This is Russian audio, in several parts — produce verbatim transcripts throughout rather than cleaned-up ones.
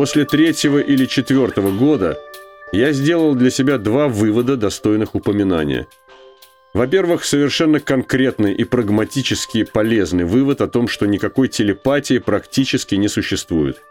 После третьего или четвертого года я сделал для себя два вывода, достойных упоминания. Во-первых, совершенно конкретный и прагматически полезный вывод о том, что никакой телепатии практически не существует.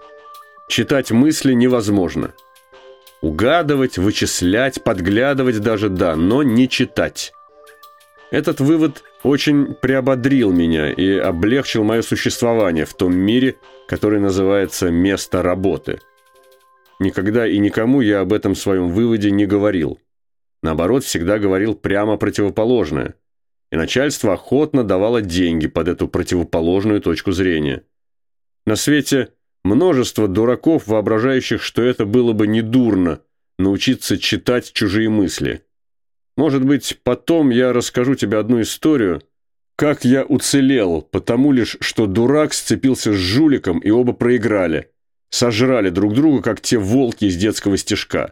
Читать мысли невозможно. Угадывать, вычислять, подглядывать даже да, но не читать. Этот вывод очень приободрил меня и облегчил мое существование в том мире, который называется «место работы». Никогда и никому я об этом своем выводе не говорил. Наоборот, всегда говорил прямо противоположное. И начальство охотно давало деньги под эту противоположную точку зрения. На свете множество дураков, воображающих, что это было бы недурно научиться читать чужие мысли. Может быть, потом я расскажу тебе одну историю, как я уцелел, потому лишь, что дурак сцепился с жуликом, и оба проиграли. Сожрали друг друга, как те волки из детского стишка.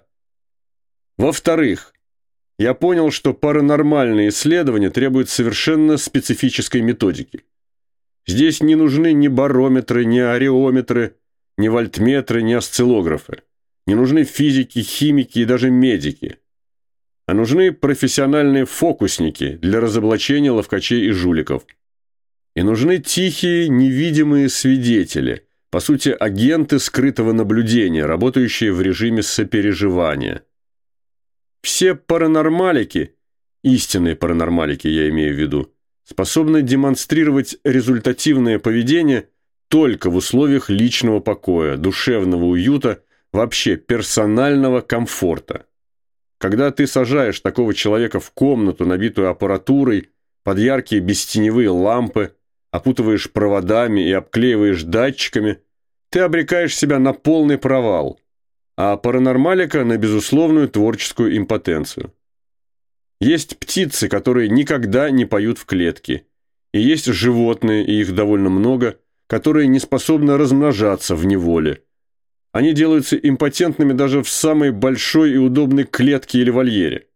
Во-вторых, я понял, что паранормальные исследования требуют совершенно специфической методики. Здесь не нужны ни барометры, ни ареометры, ни вольтметры, ни осциллографы. Не нужны физики, химики и даже медики. А нужны профессиональные фокусники для разоблачения ловкачей и жуликов. И нужны тихие, невидимые свидетели, по сути, агенты скрытого наблюдения, работающие в режиме сопереживания. Все паранормалики, истинные паранормалики я имею в виду, способны демонстрировать результативное поведение только в условиях личного покоя, душевного уюта, вообще персонального комфорта. Когда ты сажаешь такого человека в комнату, набитую аппаратурой, под яркие бестеневые лампы, опутываешь проводами и обклеиваешь датчиками, ты обрекаешь себя на полный провал, а паранормалика на безусловную творческую импотенцию. Есть птицы, которые никогда не поют в клетке, и есть животные, и их довольно много, которые не способны размножаться в неволе. Они делаются импотентными даже в самой большой и удобной клетке или вольере.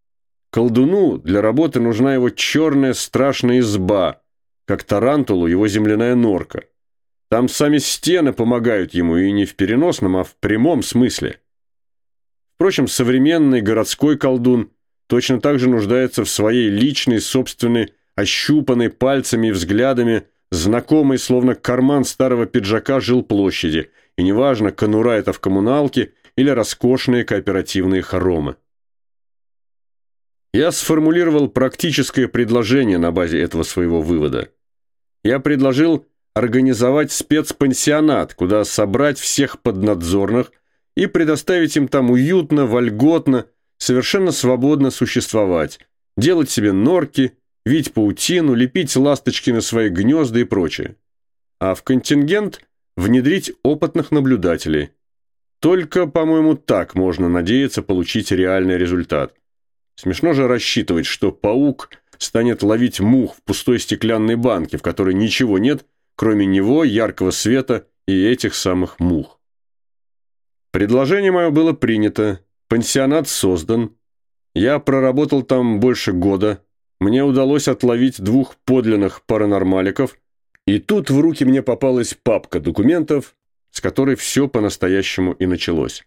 Колдуну для работы нужна его черная страшная изба, как тарантулу его земляная норка. Там сами стены помогают ему, и не в переносном, а в прямом смысле. Впрочем, современный городской колдун точно так же нуждается в своей личной, собственной, ощупанной пальцами и взглядами, знакомой, словно карман старого пиджака, жилплощади, и неважно, конура это в коммуналке или роскошные кооперативные хоромы. Я сформулировал практическое предложение на базе этого своего вывода. Я предложил организовать спецпансионат, куда собрать всех поднадзорных и предоставить им там уютно, вольготно, совершенно свободно существовать, делать себе норки, вить паутину, лепить ласточки на свои гнезда и прочее. А в контингент внедрить опытных наблюдателей. Только, по-моему, так можно надеяться получить реальный результат. Смешно же рассчитывать, что паук станет ловить мух в пустой стеклянной банке, в которой ничего нет, кроме него, яркого света и этих самых мух. Предложение мое было принято, пансионат создан. Я проработал там больше года. Мне удалось отловить двух подлинных паранормаликов, и тут в руки мне попалась папка документов, с которой все по-настоящему и началось.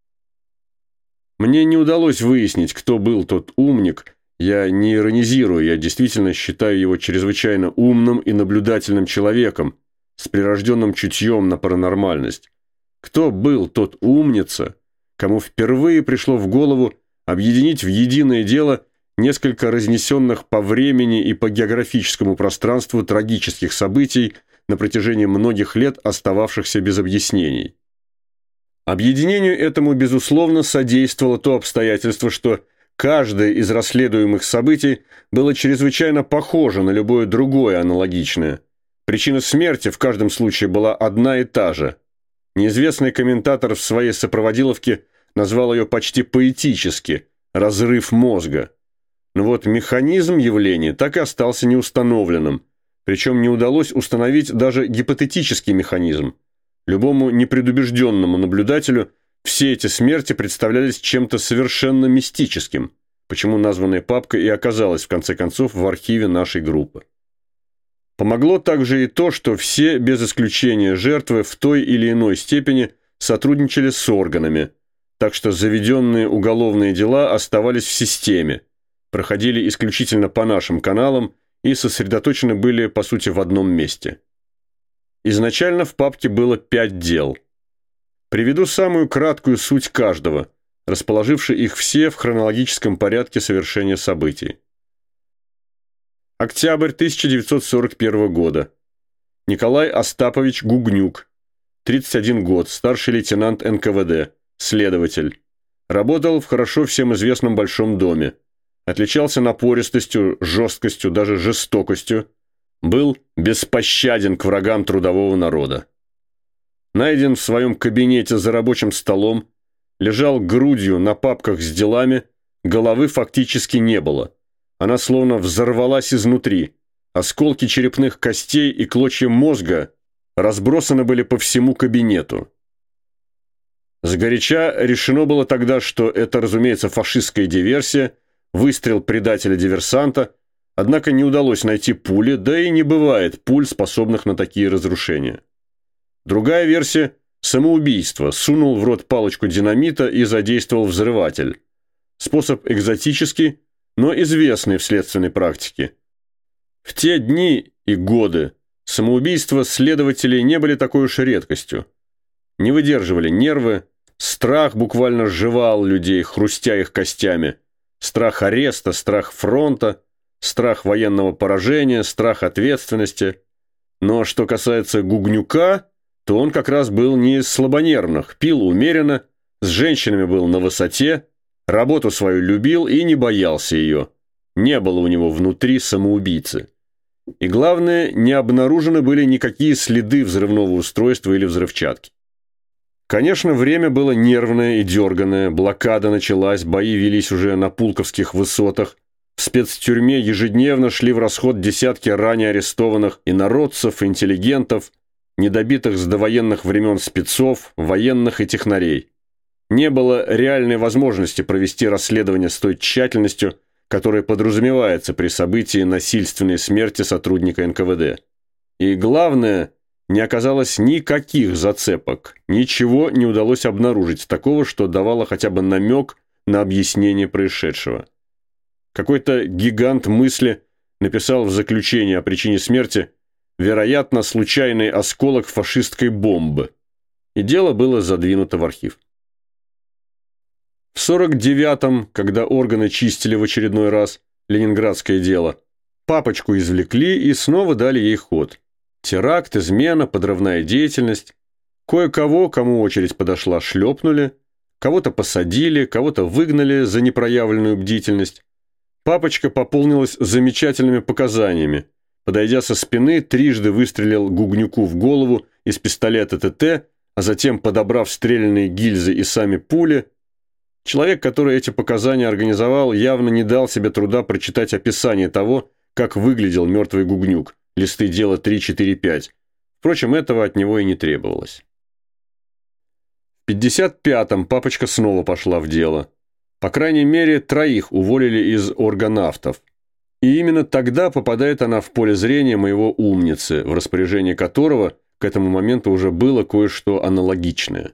Мне не удалось выяснить, кто был тот умник. Я не иронизирую, я действительно считаю его чрезвычайно умным и наблюдательным человеком, с прирожденным чутьем на паранормальность. Кто был тот умница, кому впервые пришло в голову объединить в единое дело несколько разнесенных по времени и по географическому пространству трагических событий на протяжении многих лет, остававшихся без объяснений. Объединению этому, безусловно, содействовало то обстоятельство, что каждое из расследуемых событий было чрезвычайно похоже на любое другое аналогичное. Причина смерти в каждом случае была одна и та же. Неизвестный комментатор в своей сопроводиловке назвал ее почти поэтически «разрыв мозга». Но вот механизм явления так и остался неустановленным, причем не удалось установить даже гипотетический механизм. Любому непредубежденному наблюдателю все эти смерти представлялись чем-то совершенно мистическим, почему названная папка и оказалась в конце концов в архиве нашей группы. Помогло также и то, что все, без исключения жертвы, в той или иной степени сотрудничали с органами, так что заведенные уголовные дела оставались в системе, проходили исключительно по нашим каналам и сосредоточены были, по сути, в одном месте. Изначально в папке было пять дел. Приведу самую краткую суть каждого, расположивши их все в хронологическом порядке совершения событий. Октябрь тысяча девятьсот сорок первого года. Николай Остапович Гугнюк, тридцать один год, старший лейтенант эн ка вэ дэ, следователь. Работал в хорошо всем известном большом доме. Отличался напористостью, жесткостью, даже жестокостью. Был беспощаден к врагам трудового народа. Найден в своем кабинете за рабочим столом, лежал грудью на папках с делами, головы фактически не было. Она словно взорвалась изнутри. Осколки черепных костей и клочья мозга разбросаны были по всему кабинету. Сгоряча решено было тогда, что это, разумеется, фашистская диверсия, выстрел предателя-диверсанта, однако не удалось найти пули, да и не бывает пуль, способных на такие разрушения. Другая версия – самоубийство, сунул в рот палочку динамита и задействовал взрыватель. Способ экзотический, но известный в следственной практике. В те дни и годы самоубийства следователей не были такой уж редкостью. Не выдерживали нервы, страх буквально сживал людей, хрустя их костями. Страх ареста, страх фронта, страх военного поражения, страх ответственности. Но что касается Гугнюка, то он как раз был не из слабонервных, пил умеренно, с женщинами был на высоте, работу свою любил и не боялся ее. Не было у него внутри самоубийцы. И главное, не обнаружены были никакие следы взрывного устройства или взрывчатки. Конечно, время было нервное и дерганое, блокада началась, бои велись уже на Пулковских высотах. В спецтюрьме ежедневно шли в расход десятки ранее арестованных инородцев, интеллигентов, недобитых с довоенных времен спецов, военных и технарей. Не было реальной возможности провести расследование с той тщательностью, которая подразумевается при событии насильственной смерти сотрудника эн ка вэ дэ. И главное, не оказалось никаких зацепок, ничего не удалось обнаружить такого, что давало хотя бы намек на объяснение происшедшего. Какой-то гигант мысли написал в заключении о причине смерти «вероятно, случайный осколок фашистской бомбы», и дело было задвинуто в архив. В сорок девятом, когда органы чистили в очередной раз ленинградское дело, папочку извлекли и снова дали ей ход. Теракт, измена, подрывная деятельность. Кое-кого, кому очередь подошла, шлепнули, кого-то посадили, кого-то выгнали за непроявленную бдительность. Папочка пополнилась замечательными показаниями. Подойдя со спины, трижды выстрелил Гугнюку в голову из пистолета тэ тэ, а затем, подобрав стрелянные гильзы и сами пули, человек, который эти показания организовал, явно не дал себе труда прочитать описание того, как выглядел мертвый Гугнюк, листы дела три, четыре, пять. Впрочем, этого от него и не требовалось. В пятьдесят пятом папочка снова пошла в дело. По крайней мере, троих уволили из органавтов. И именно тогда попадает она в поле зрения моего умницы, в распоряжении которого к этому моменту уже было кое-что аналогичное.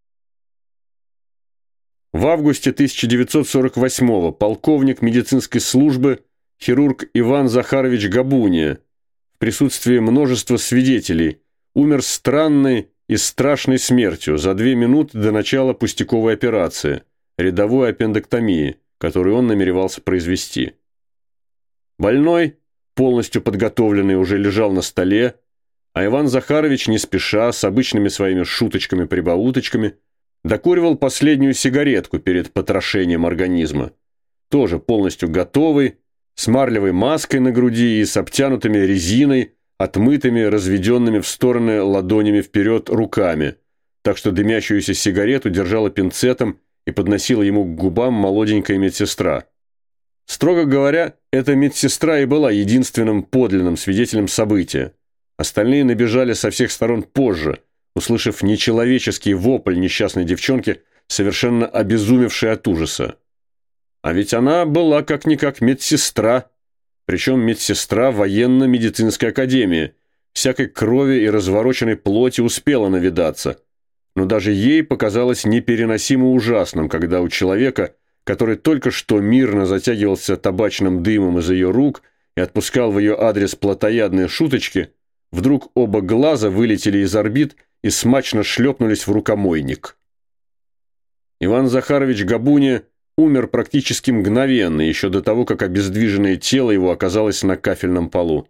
В августе тысяча девятьсот сорок восьмого полковник медицинской службы, хирург Иван Захарович Габуния, в присутствии множества свидетелей, умер странной и страшной смертью за две минуты до начала пустяковой операции, рядовой аппендэктомии, которую он намеревался произвести. Больной, полностью подготовленный, уже лежал на столе, а Иван Захарович не спеша, с обычными своими шуточками-прибауточками, докуривал последнюю сигаретку перед потрошением организма, тоже полностью готовый, с марлевой маской на груди и с обтянутыми резиной, отмытыми, разведенными в стороны ладонями вперед руками, так что дымящуюся сигарету держала пинцетом и подносила ему к губам молоденькая медсестра. Строго говоря, эта медсестра и была единственным подлинным свидетелем события. Остальные набежали со всех сторон позже, услышав нечеловеческий вопль несчастной девчонки, совершенно обезумевшей от ужаса. А ведь она была как-никак медсестра, причем медсестра военно-медицинской академии, всякой крови и развороченной плоти успела навидаться. но даже ей показалось непереносимо ужасным, когда у человека, который только что мирно затягивался табачным дымом из ее рук и отпускал в ее адрес плотоядные шуточки, вдруг оба глаза вылетели из орбит и смачно шлепнулись в рукомойник. Иван Захарович Габуния умер практически мгновенно, еще до того, как обездвиженное тело его оказалось на кафельном полу.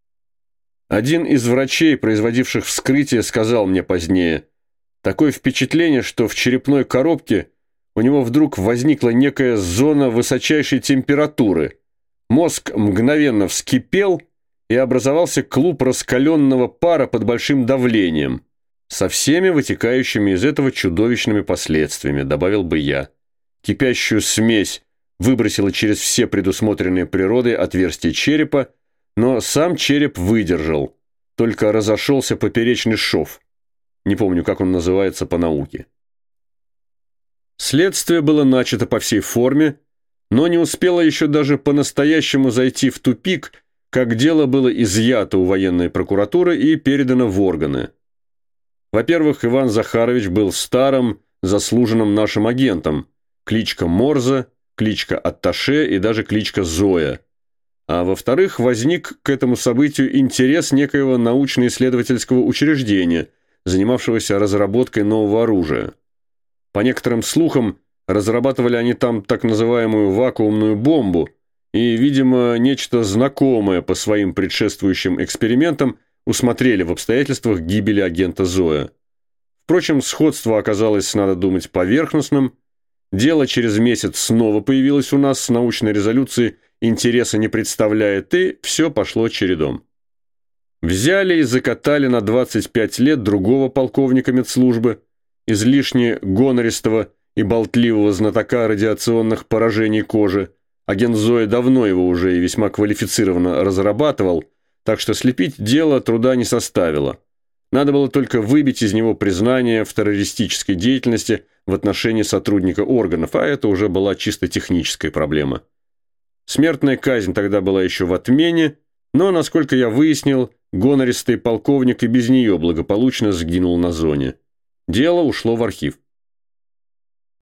Один из врачей, производивших вскрытие, сказал мне позднее: «Такое впечатление, что в черепной коробке у него вдруг возникла некая зона высочайшей температуры. Мозг мгновенно вскипел, и образовался клуб раскаленного пара под большим давлением, со всеми вытекающими из этого чудовищными последствиями», добавил бы я. Кипящую смесь выбросила через все предусмотренные природой отверстия черепа, но сам череп выдержал, только разошелся поперечный шов. Не помню, как он называется по науке. Следствие было начато по всей форме, но не успело еще даже по-настоящему зайти в тупик, как дело было изъято у военной прокуратуры и передано в органы. Во-первых, Иван Захарович был старым, заслуженным нашим агентом, кличка Морзе, кличка Атташе и даже кличка Зоя. А во-вторых, возник к этому событию интерес некоего научно-исследовательского учреждения, занимавшегося разработкой нового оружия. По некоторым слухам, разрабатывали они там так называемую вакуумную бомбу, и, видимо, нечто знакомое по своим предшествующим экспериментам усмотрели в обстоятельствах гибели агента Зоя. Впрочем, сходство оказалось, надо думать, поверхностным. Дело через месяц снова появилось у нас с научной резолюцией, интереса не представляет, и все пошло чередом. Взяли и закатали на двадцать пять лет другого полковника медслужбы, излишне гонористого и болтливого знатока радиационных поражений кожи. Агент Зоя давно его уже и весьма квалифицированно разрабатывал, так что слепить дело труда не составило. Надо было только выбить из него признание в террористической деятельности в отношении сотрудника органов, а это уже была чисто техническая проблема. Смертная казнь тогда была еще в отмене, но, насколько я выяснил, гонористый полковник и без нее благополучно сгинул на зоне. Дело ушло в архив.